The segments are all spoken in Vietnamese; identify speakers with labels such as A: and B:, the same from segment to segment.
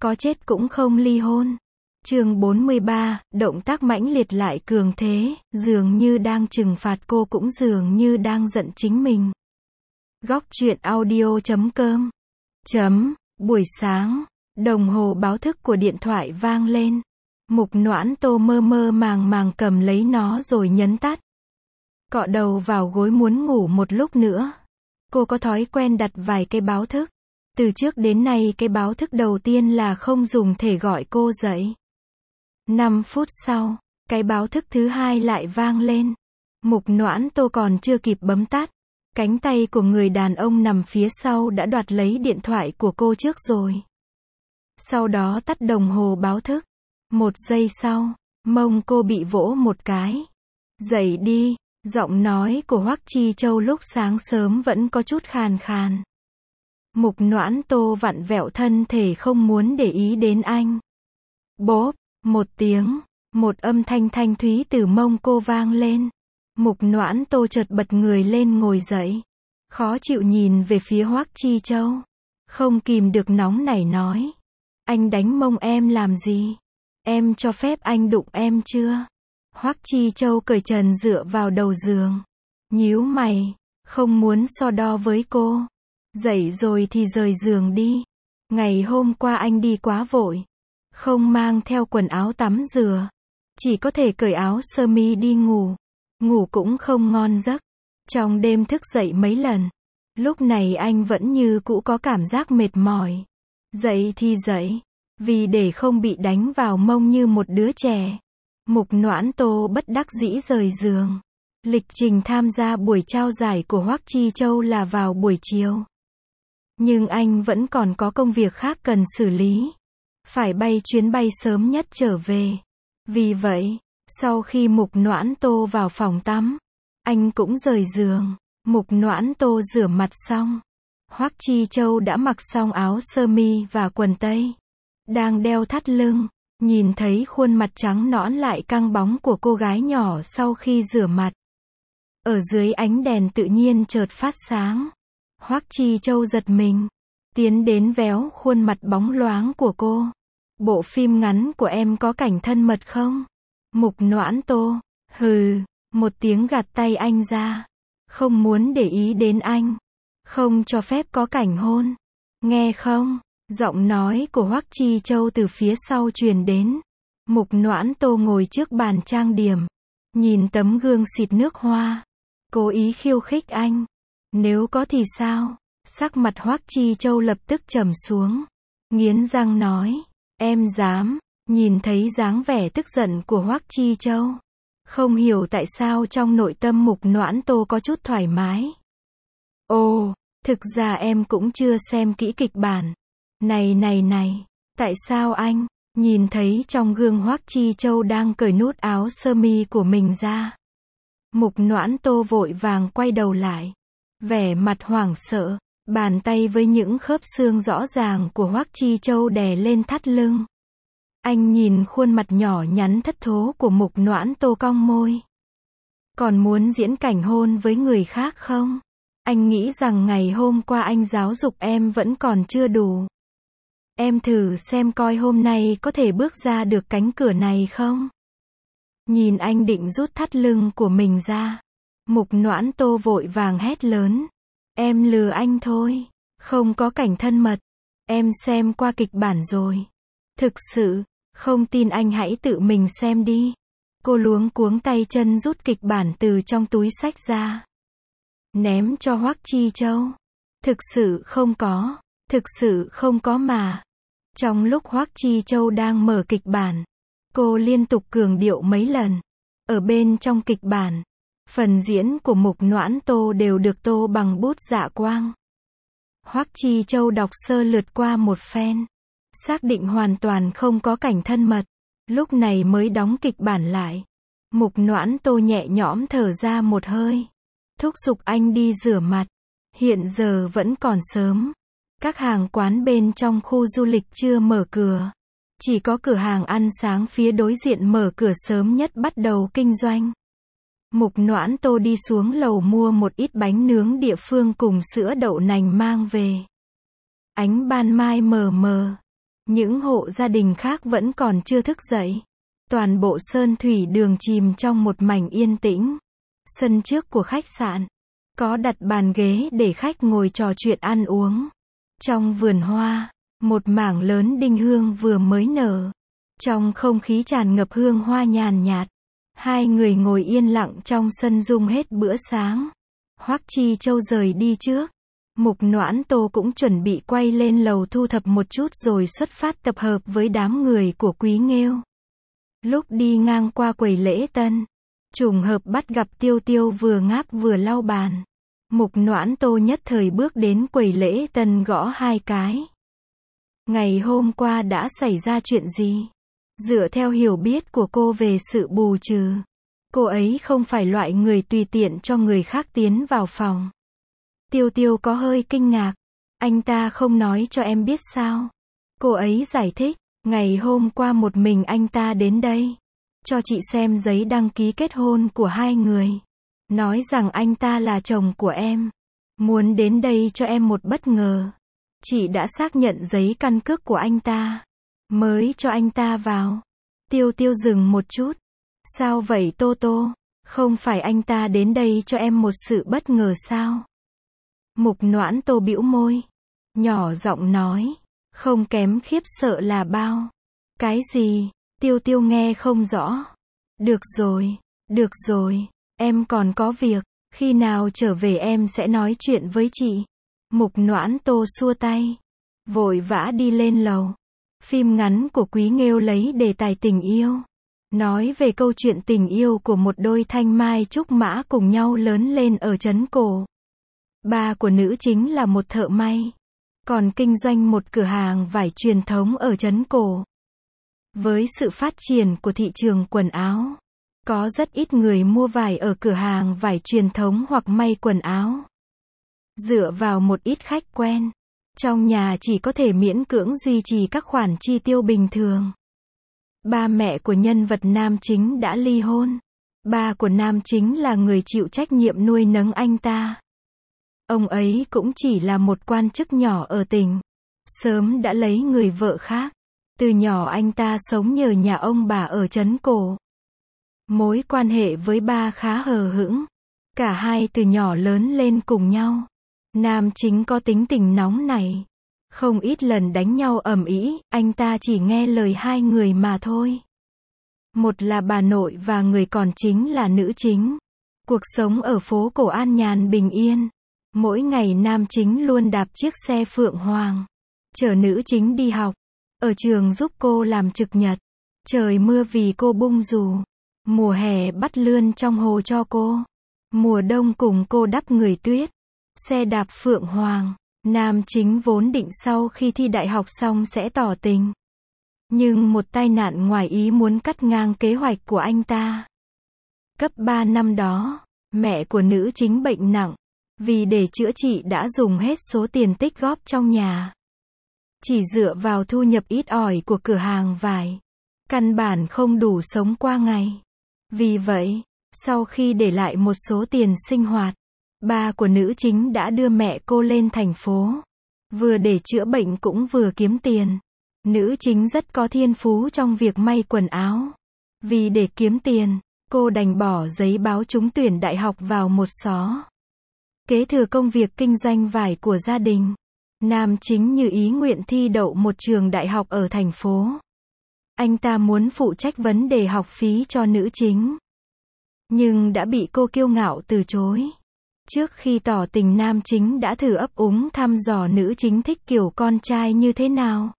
A: có chết cũng không ly hôn. Chương 43, động tác mãnh liệt lại cường thế, dường như đang trừng phạt cô cũng dường như đang giận chính mình. Góc truyện audio.com. Buổi sáng, đồng hồ báo thức của điện thoại vang lên. Mục Noãn Tô mơ mơ màng màng cầm lấy nó rồi nhấn tắt. Cọ đầu vào gối muốn ngủ một lúc nữa. Cô có thói quen đặt vài cái báo thức. Từ trước đến nay cái báo thức đầu tiên là không dùng thể gọi cô dậy. 5 phút sau, cái báo thức thứ hai lại vang lên. Mục Noãn Tô còn chưa kịp bấm tắt. Cánh tay của người đàn ông nằm phía sau đã đoạt lấy điện thoại của cô trước rồi. Sau đó tắt đồng hồ báo thức. 1 giây sau, mông cô bị vỗ một cái. Dậy đi, giọng nói của Hoắc Chi Châu lúc sáng sớm vẫn có chút khàn khàn. Mục Noãn Tô vặn vẹo thân thể không muốn để ý đến anh. Bốp, một tiếng, một âm thanh thanh thúy từ mông cô vang lên. Mục Noãn Tô chợt bật người lên ngồi dậy. Khó chịu nhìn về phía Hoắc Chi Châu. Không kìm được nóng nảy nói. Anh đánh mông em làm gì? Em cho phép anh đụng em chưa? Hoắc Chi Châu cởi trần dựa vào đầu giường. Nhíu mày, không muốn so đo với cô. Dậy rồi thì rời giường đi. Ngày hôm qua anh đi quá vội. Không mang theo quần áo tắm rửa. Chỉ có thể cởi áo sơ mi đi ngủ. Ngủ cũng không ngon giấc. Trong đêm thức dậy mấy lần. Lúc này anh vẫn như cũ có cảm giác mệt mỏi. Dậy thì dậy. Vì để không bị đánh vào mông như một đứa trẻ. Mục Noãn Tô bất đắc dĩ rời giường. Lịch trình tham gia buổi trao giải của Hoắc Chi Châu là vào buổi chiều. Nhưng anh vẫn còn có công việc khác cần xử lý. Phải bay chuyến bay sớm nhất trở về. Vì vậy, sau khi Mục Noãn Tô vào phòng tắm, anh cũng rời giường. Mục Noãn Tô rửa mặt xong. Hoắc Chi Châu đã mặc xong áo sơ mi và quần tây. Đang đeo thắt lưng. Nhìn thấy khuôn mặt trắng nõn lại căng bóng của cô gái nhỏ sau khi rửa mặt. Ở dưới ánh đèn tự nhiên chợt phát sáng. Hoắc Chi Châu giật mình. Tiến đến véo khuôn mặt bóng loáng của cô. Bộ phim ngắn của em có cảnh thân mật không? Mục Noãn Tô. Hừ. Một tiếng gạt tay anh ra. Không muốn để ý đến anh. Không cho phép có cảnh hôn. Nghe không? Giọng nói của Hoắc Chi Châu từ phía sau truyền đến. Mục Noãn Tô ngồi trước bàn trang điểm. Nhìn tấm gương xịt nước hoa. Cố ý khiêu khích anh. Nếu có thì sao? Sắc mặt Hoắc Chi Châu lập tức trầm xuống. Nghiến răng nói. Em dám. Nhìn thấy dáng vẻ tức giận của Hoắc Chi Châu. Không hiểu tại sao trong nội tâm Mục Noãn Tô có chút thoải mái. Ồ, thực ra em cũng chưa xem kỹ kịch bản. Này, tại sao anh, nhìn thấy trong gương Hoắc Chi Châu đang cởi nút áo sơ mi của mình ra. Mục Noãn Tô vội vàng quay đầu lại. Vẻ mặt hoảng sợ, bàn tay với những khớp xương rõ ràng của Hoắc Chi Châu đè lên thắt lưng. Anh nhìn khuôn mặt nhỏ nhắn thất thố của Mục Noãn Tô cong môi. Còn muốn diễn cảnh hôn với người khác không? Anh nghĩ rằng ngày hôm qua anh giáo dục em vẫn còn chưa đủ. Em thử xem coi hôm nay có thể bước ra được cánh cửa này không? Nhìn anh định rút thắt lưng của mình ra. Mục Noãn Tô vội vàng hét lớn. Em lừa anh thôi. Không có cảnh thân mật. Em xem qua kịch bản rồi. Thực sự, không tin anh hãy tự mình xem đi. Cô luống cuống tay chân rút kịch bản từ trong túi xách ra. Ném cho Hoắc Chi Châu. Thực sự không có mà. Trong lúc Hoắc Chi Châu đang mở kịch bản, cô liên tục cường điệu mấy lần. Ở bên trong kịch bản, phần diễn của Mục Noãn Tô đều được tô bằng bút dạ quang. Hoắc Chi Châu đọc sơ lượt qua một phen, xác định hoàn toàn không có cảnh thân mật, lúc này mới đóng kịch bản lại. Mục Noãn Tô nhẹ nhõm thở ra một hơi, thúc giục anh đi rửa mặt. Hiện giờ vẫn còn sớm. Các hàng quán bên trong khu du lịch chưa mở cửa. Chỉ có cửa hàng ăn sáng phía đối diện mở cửa sớm nhất bắt đầu kinh doanh. Mục Noãn Tô đi xuống lầu mua một ít bánh nướng địa phương cùng sữa đậu nành mang về. Ánh ban mai mờ mờ. Những hộ gia đình khác vẫn còn chưa thức dậy. Toàn bộ sơn thủy đường chìm trong một mảnh yên tĩnh. Sân trước của khách sạn có đặt bàn ghế để khách ngồi trò chuyện ăn uống. Trong vườn hoa, một mảng lớn đinh hương vừa mới nở. Trong không khí tràn ngập hương hoa nhàn nhạt. Hai người ngồi yên lặng trong sân dung hết bữa sáng. Hoắc Chi Châu rời đi trước. Mục Noãn Tô cũng chuẩn bị quay lên lầu thu thập một chút rồi xuất phát tập hợp với đám người của Quý Nghêu. Lúc đi ngang qua quầy lễ tân, trùng hợp bắt gặp Tiêu Tiêu vừa ngáp vừa lau bàn. Mục Noãn Tô nhất thời bước đến quầy lễ tân gõ 2 cái. Ngày hôm qua đã xảy ra chuyện gì? Dựa theo hiểu biết của cô về sự bù trừ, cô ấy không phải loại người tùy tiện cho người khác tiến vào phòng. Tiêu Tiêu có hơi kinh ngạc. Anh ta không nói cho em biết sao? Cô ấy giải thích, ngày hôm qua một mình anh ta đến đây, cho chị xem giấy đăng ký kết hôn của hai người. Nói rằng anh ta là chồng của em. Muốn đến đây cho em một bất ngờ. Chị đã xác nhận giấy căn cước của anh ta, mới cho anh ta vào. Tiêu Tiêu dừng một chút. Sao vậy Tô Tô? Không phải anh ta đến đây cho em một sự bất ngờ sao? Mục Noãn Tô bĩu môi, nhỏ giọng nói, không kém khiếp sợ là bao. Cái gì? Tiêu Tiêu nghe không rõ. Được rồi, em còn có việc, khi nào trở về em sẽ nói chuyện với chị. Mục Noãn Tô xua tay, vội vã đi lên lầu. Phim ngắn của Quý Nghêu lấy đề tài tình yêu, nói về câu chuyện tình yêu của một đôi thanh mai trúc mã cùng nhau lớn lên ở trấn Cổ. Ba của nữ chính là một thợ may, còn kinh doanh một cửa hàng vải truyền thống ở trấn Cổ. Với sự phát triển của thị trường quần áo, có rất ít người mua vải ở cửa hàng vải truyền thống hoặc may quần áo. Dựa vào một ít khách quen, trong nhà chỉ có thể miễn cưỡng duy trì các khoản chi tiêu bình thường. Ba mẹ của nhân vật nam chính đã ly hôn. Ba của nam chính là người chịu trách nhiệm nuôi nấng anh ta. Ông ấy cũng chỉ là một quan chức nhỏ ở tỉnh, sớm đã lấy người vợ khác. Từ nhỏ anh ta sống nhờ nhà ông bà ở trấn Cổ. Mối quan hệ với ba khá hờ hững. Cả hai từ nhỏ lớn lên cùng nhau. Nam chính có tính tình nóng nảy, không ít lần đánh nhau ầm ĩ, anh ta chỉ nghe lời hai người mà thôi. Một là bà nội và người còn chính là nữ chính. Cuộc sống ở phố cổ an nhàn bình yên. Mỗi ngày nam chính luôn đạp chiếc xe Phượng Hoàng, chở nữ chính đi học. Ở trường giúp cô làm trực nhật. Trời mưa vì cô bung dù. Mùa hè bắt lươn trong hồ cho cô. Mùa đông cùng cô đắp người tuyết. Xe đạp Phượng Hoàng. Nam chính vốn định sau khi thi đại học xong sẽ tỏ tình. Nhưng một tai nạn ngoài ý muốn cắt ngang kế hoạch của anh ta. Cấp 3 năm đó, mẹ của nữ chính bệnh nặng. Vì để chữa trị đã dùng hết số tiền tích góp trong nhà. Chỉ dựa vào thu nhập ít ỏi của cửa hàng vải, căn bản không đủ sống qua ngày. Vì vậy, sau khi để lại một số tiền sinh hoạt, ba của nữ chính đã đưa mẹ cô lên thành phố. Vừa để chữa bệnh cũng vừa kiếm tiền. Nữ chính rất có thiên phú trong việc may quần áo. Vì để kiếm tiền, cô đành bỏ giấy báo trúng tuyển đại học vào một xó. Kế thừa công việc kinh doanh vải của gia đình. Nam chính như ý nguyện thi đậu một trường đại học ở thành phố. Anh ta muốn phụ trách vấn đề học phí cho nữ chính. Nhưng đã bị cô kiêu ngạo từ chối. Trước khi tỏ tình nam chính đã thử ấp úng thăm dò nữ chính thích kiểu con trai như thế nào.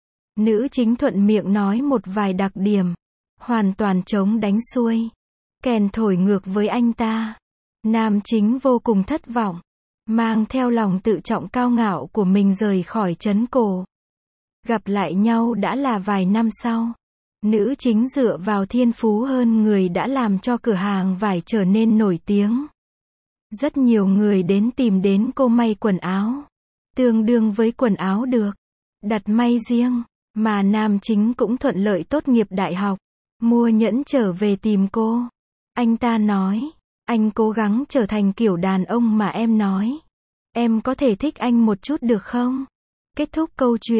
A: Nữ chính thuận miệng nói một vài đặc điểm. Hoàn toàn chống đánh xuôi. Kèn thổi ngược với anh ta. Nam chính vô cùng thất vọng. Mang theo lòng tự trọng cao ngạo của mình rời khỏi trấn Cổ. Gặp lại nhau đã là vài năm sau. Nữ chính dựa vào thiên phú hơn người đã làm cho cửa hàng vải trở nên nổi tiếng. Rất nhiều người tìm đến cô may quần áo. Tương đương với quần áo được đặt may riêng. Mà nam chính cũng thuận lợi tốt nghiệp đại học. Mua nhẫn trở về tìm cô. Anh ta nói, anh cố gắng trở thành kiểu đàn ông mà em nói. Em có thể thích anh một chút được không? Kết thúc câu chuyện.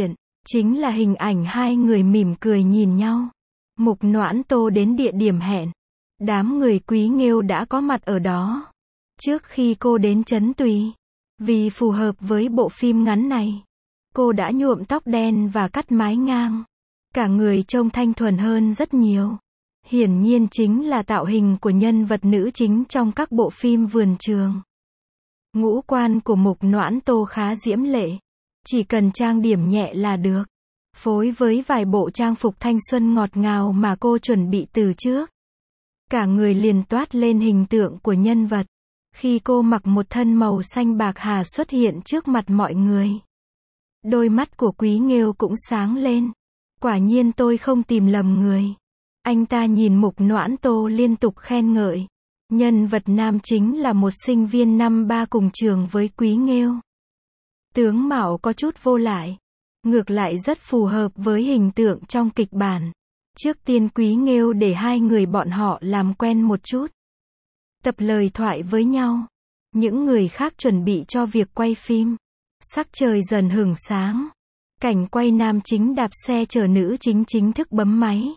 A: chính là hình ảnh hai người mỉm cười nhìn nhau. Mục Noãn Tô đến địa điểm hẹn. Đám người Quý Nghêu đã có mặt ở đó. Trước khi cô đến Trấn Tùy, vì phù hợp với bộ phim ngắn này, cô đã nhuộm tóc đen và cắt mái ngang. Cả người trông thanh thuần hơn rất nhiều. Hiển nhiên chính là tạo hình của nhân vật nữ chính trong các bộ phim vườn trường. Ngũ quan của Mục Noãn Tô khá diễm lệ. Chỉ cần trang điểm nhẹ là được. Phối với vài bộ trang phục thanh xuân ngọt ngào mà cô chuẩn bị từ trước. Cả người liền toát lên hình tượng của nhân vật. Khi cô mặc một thân màu xanh bạc hà xuất hiện trước mặt mọi người, đôi mắt của Quý Nghêu cũng sáng lên. Quả nhiên tôi không tìm lầm người. Anh ta nhìn Mục Noãn Tô liên tục khen ngợi. Nhân vật nam chính là một sinh viên năm 3 cùng trường với Quý Nghêu. Tướng mạo có chút vô lại. Ngược lại rất phù hợp với hình tượng trong kịch bản. Trước tiên Quý Nghêu để hai người bọn họ làm quen một chút. Tập lời thoại với nhau. Những người khác chuẩn bị cho việc quay phim. Sắc trời dần hửng sáng. Cảnh quay nam chính đạp xe chở nữ chính chính thức bấm máy.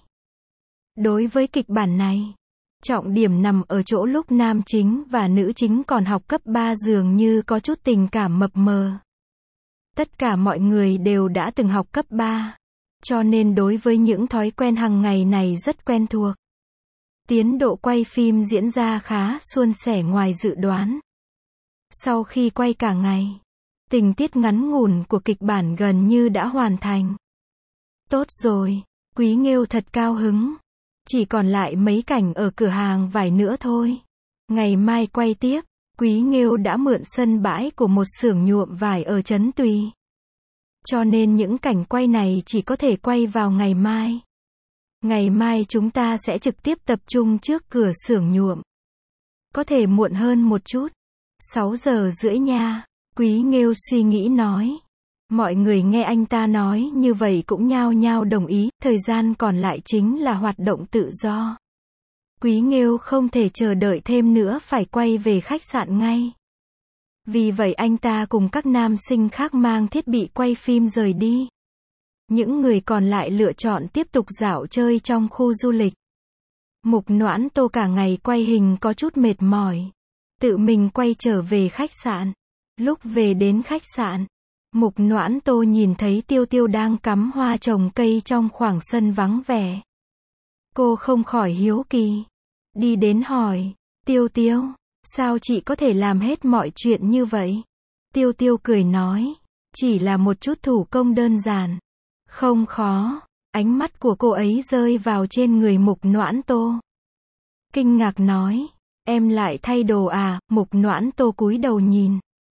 A: Đối với kịch bản này, trọng điểm nằm ở chỗ lúc nam chính và nữ chính còn học cấp 3 dường như có chút tình cảm mập mờ. Tất cả mọi người đều đã từng học cấp 3, cho nên đối với những thói quen hàng ngày này rất quen thuộc. Tiến độ quay phim diễn ra khá suôn sẻ ngoài dự đoán. Sau khi quay cả ngày, tình tiết ngắn ngủn của kịch bản gần như đã hoàn thành. Tốt rồi, Quý Nghêu thật cao hứng. Chỉ còn lại mấy cảnh ở cửa hàng vải nữa thôi. Ngày mai quay tiếp. Quý Nghêu đã mượn sân bãi của một xưởng nhuộm vải ở Trấn Tùy. Cho nên những cảnh quay này chỉ có thể quay vào ngày mai. Ngày mai chúng ta sẽ trực tiếp tập trung trước cửa xưởng nhuộm. Có thể muộn hơn một chút. 6:30 nha. Quý Nghêu suy nghĩ nói. Mọi người nghe anh ta nói như vậy cũng nhao nhao đồng ý. Thời gian còn lại chính là hoạt động tự do. Quý Nghêu không thể chờ đợi thêm nữa, phải quay về khách sạn ngay. Vì vậy anh ta cùng các nam sinh khác mang thiết bị quay phim rời đi. Những người còn lại lựa chọn tiếp tục dạo chơi trong khu du lịch. Mục Noãn Tô cả ngày quay hình có chút mệt mỏi. Tự mình quay trở về khách sạn. Lúc về đến khách sạn, Mục Noãn Tô nhìn thấy Tiêu Tiêu đang cắm hoa trồng cây trong khoảng sân vắng vẻ. Cô không khỏi hiếu kỳ. Đi đến hỏi, Tiêu Tiêu, sao chị có thể làm hết mọi chuyện như vậy? Tiêu Tiêu cười nói, chỉ là một chút thủ công đơn giản. Không khó. Ánh mắt của cô ấy rơi vào trên người Mục Noãn Tô. Kinh ngạc nói, em lại thay đồ à? Mục Noãn Tô cúi đầu nhìn.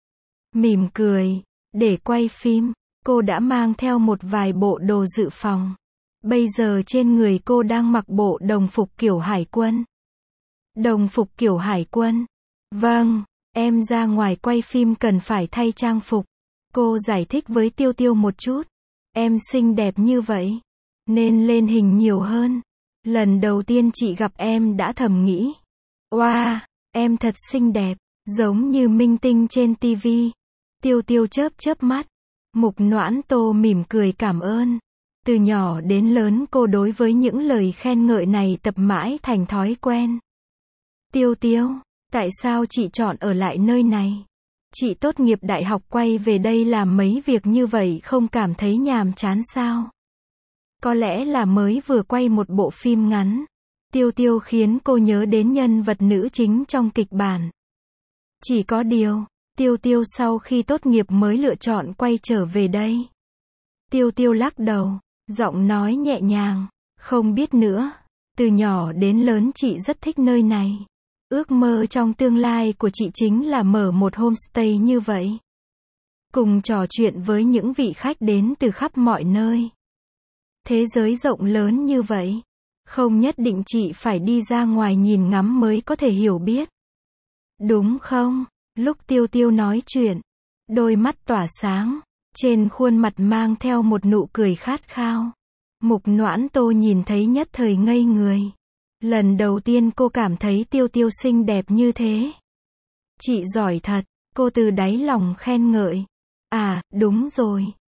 A: Mỉm cười, để quay phim, cô đã mang theo một vài bộ đồ dự phòng. Bây giờ trên người cô đang mặc bộ đồng phục kiểu hải quân. Đồng phục kiểu hải quân? Vâng, em ra ngoài quay phim cần phải thay trang phục. Cô giải thích với Tiêu Tiêu một chút. Em xinh đẹp như vậy, nên lên hình nhiều hơn. Lần đầu tiên chị gặp em đã thầm nghĩ, wow, em thật xinh đẹp, giống như minh tinh trên TV. Tiêu Tiêu chớp chớp mắt. Mục Noãn Tô mỉm cười cảm ơn. Từ nhỏ đến lớn cô đối với những lời khen ngợi này tập mãi thành thói quen. Tiêu Tiêu, tại sao chị chọn ở lại nơi này? Chị tốt nghiệp đại học quay về đây làm mấy việc như vậy không cảm thấy nhàm chán sao? Có lẽ là mới vừa quay một bộ phim ngắn. Tiêu Tiêu khiến cô nhớ đến nhân vật nữ chính trong kịch bản. Chỉ có điều, Tiêu Tiêu sau khi tốt nghiệp mới lựa chọn quay trở về đây. Tiêu Tiêu lắc đầu, giọng nói nhẹ nhàng, không biết nữa. Từ nhỏ đến lớn chị rất thích nơi này. Ước mơ trong tương lai của chị chính là mở một homestay như vậy. Cùng trò chuyện với những vị khách đến từ khắp mọi nơi. Thế giới rộng lớn như vậy. Không nhất định chị phải đi ra ngoài nhìn ngắm mới có thể hiểu biết. Đúng không? Lúc Tiêu Tiêu nói chuyện, đôi mắt tỏa sáng, trên khuôn mặt mang theo một nụ cười khát khao. Mục Noãn Tô nhìn thấy nhất thời ngây người. Lần đầu tiên cô cảm thấy Tiêu Tiêu xinh đẹp như thế. Chị giỏi thật, cô từ đáy lòng khen ngợi. À, đúng rồi,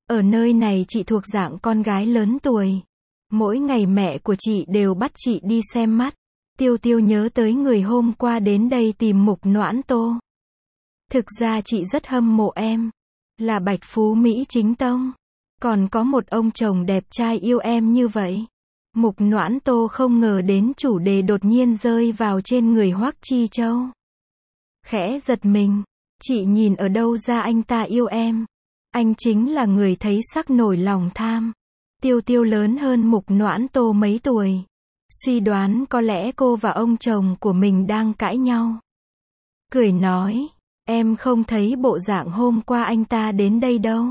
A: Ở nơi này chị thuộc dạng con gái lớn tuổi. Mỗi ngày mẹ của chị đều bắt chị đi xem mắt. Tiêu Tiêu nhớ tới người hôm qua đến đây tìm Mục Noãn Tô. Thực ra chị rất hâm mộ em. Là bạch phú Mỹ chính tông. Còn có một ông chồng đẹp trai yêu em như vậy. Mục Noãn Tô không ngờ đến chủ đề đột nhiên rơi vào trên người Hoắc Chi Châu. Khẽ giật mình. Chị nhìn ở đâu ra anh ta yêu em. Anh chính là người thấy sắc nổi lòng tham. Tiêu Tiêu lớn hơn Mục Noãn Tô mấy tuổi. Suy đoán có lẽ cô và ông chồng của mình đang cãi nhau. Cười nói, em không thấy bộ dạng hôm qua anh ta đến đây đâu.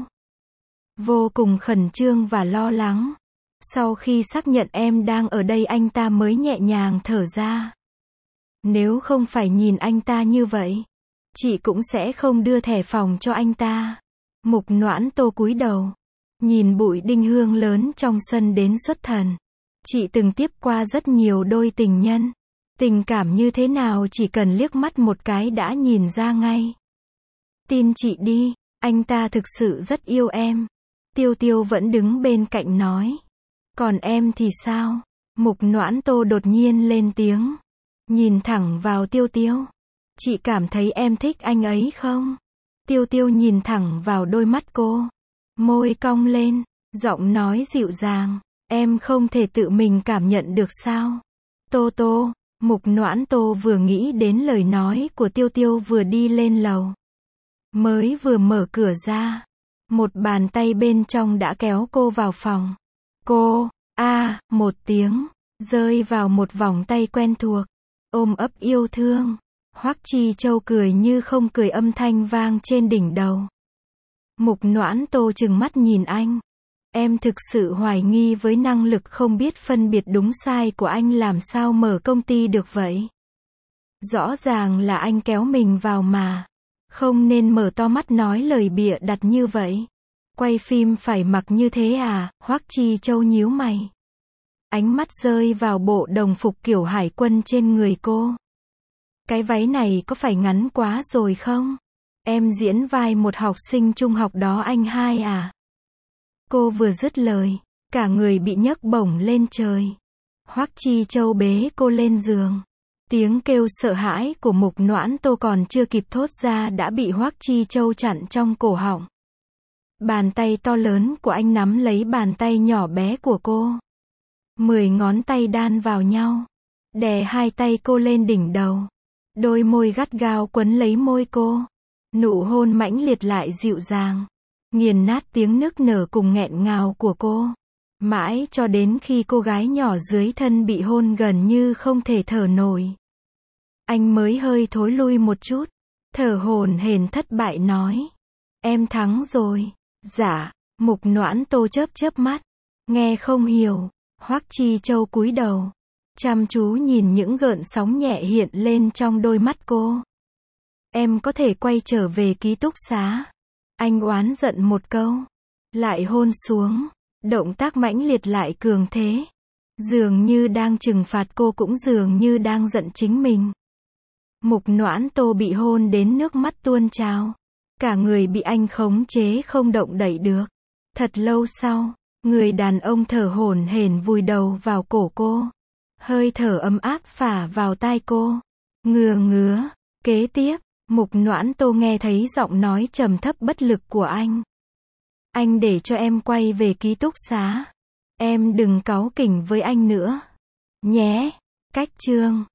A: Vô cùng khẩn trương và lo lắng. Sau khi xác nhận em đang ở đây anh ta mới nhẹ nhàng thở ra. Nếu không phải nhìn anh ta như vậy, chị cũng sẽ không đưa thẻ phòng cho anh ta. Mục Noãn Tô cúi đầu, nhìn bụi đinh hương lớn trong sân đến xuất thần. Chị từng tiếp qua rất nhiều đôi tình nhân. Tình cảm như thế nào chỉ cần liếc mắt một cái đã nhìn ra ngay. Tin chị đi, anh ta thực sự rất yêu em. Tiêu Tiêu vẫn đứng bên cạnh nói. Còn em thì sao? Mục Noãn Tô đột nhiên lên tiếng. Nhìn thẳng vào Tiêu Tiêu. Chị cảm thấy em thích anh ấy không? Tiêu Tiêu nhìn thẳng vào đôi mắt cô. Môi cong lên, giọng nói dịu dàng. Em không thể tự mình cảm nhận được sao? Tô Tô, Mục Noãn Tô vừa nghĩ đến lời nói của Tiêu Tiêu vừa đi lên lầu. Mới vừa mở cửa ra, một bàn tay bên trong đã kéo cô vào phòng. Cô, một tiếng, rơi vào một vòng tay quen thuộc, ôm ấp yêu thương. Hoắc Chi Châu cười như không cười âm thanh vang trên đỉnh đầu. Mục Noãn Tô trừng mắt nhìn anh. Em thực sự hoài nghi với năng lực không biết phân biệt đúng sai của anh làm sao mở công ty được vậy? Rõ ràng là anh kéo mình vào mà. Không nên mở to mắt nói lời bịa đặt như vậy. Quay phim phải mặc như thế à? Hoắc Chi Châu nhíu mày. Ánh mắt rơi vào bộ đồng phục kiểu hải quân trên người cô. Cái váy này có phải ngắn quá rồi không? Em diễn vai một học sinh trung học đó anh hai à? Cô vừa dứt lời, cả người bị nhấc bổng lên trời. Hoắc Chi Châu bế cô lên giường. Tiếng kêu sợ hãi của Mục Noãn Tô còn chưa kịp thốt ra đã bị Hoắc Chi Châu chặn trong cổ họng. Bàn tay to lớn của anh nắm lấy bàn tay nhỏ bé của cô. 10 ngón tay đan vào nhau, đè hai tay cô lên đỉnh đầu. Đôi môi gắt gao quấn lấy môi cô. Nụ hôn mãnh liệt lại dịu dàng, nghiền nát tiếng nức nở cùng nghẹn ngào của cô. Mãi cho đến khi cô gái nhỏ dưới thân bị hôn gần như không thể thở nổi. Anh mới hơi thối lui một chút, thở hổn hển thất bại nói. Em thắng rồi. Dạ, Mục Noãn Tô chớp mắt. Nghe không hiểu. Hoắc Chi Châu cúi đầu, chăm chú nhìn những gợn sóng nhẹ hiện lên trong đôi mắt cô. Em có thể quay trở về ký túc xá. Anh oán giận một câu, lại hôn xuống. Động tác mãnh liệt lại cường thế. Dường như đang trừng phạt cô cũng dường như đang giận chính mình. Mục Noãn Tô bị hôn đến nước mắt tuôn trào. Cả người bị anh khống chế không động đậy được. Thật lâu sau, người đàn ông thở hổn hển vùi đầu vào cổ cô. Hơi thở ấm áp phả vào tai cô. Ngứa. Kế tiếp, Mục Noãn Tô nghe thấy giọng nói trầm thấp bất lực của anh. Anh để cho em quay về ký túc xá. Em đừng cáu kỉnh với anh nữa. Nhé. Cách chương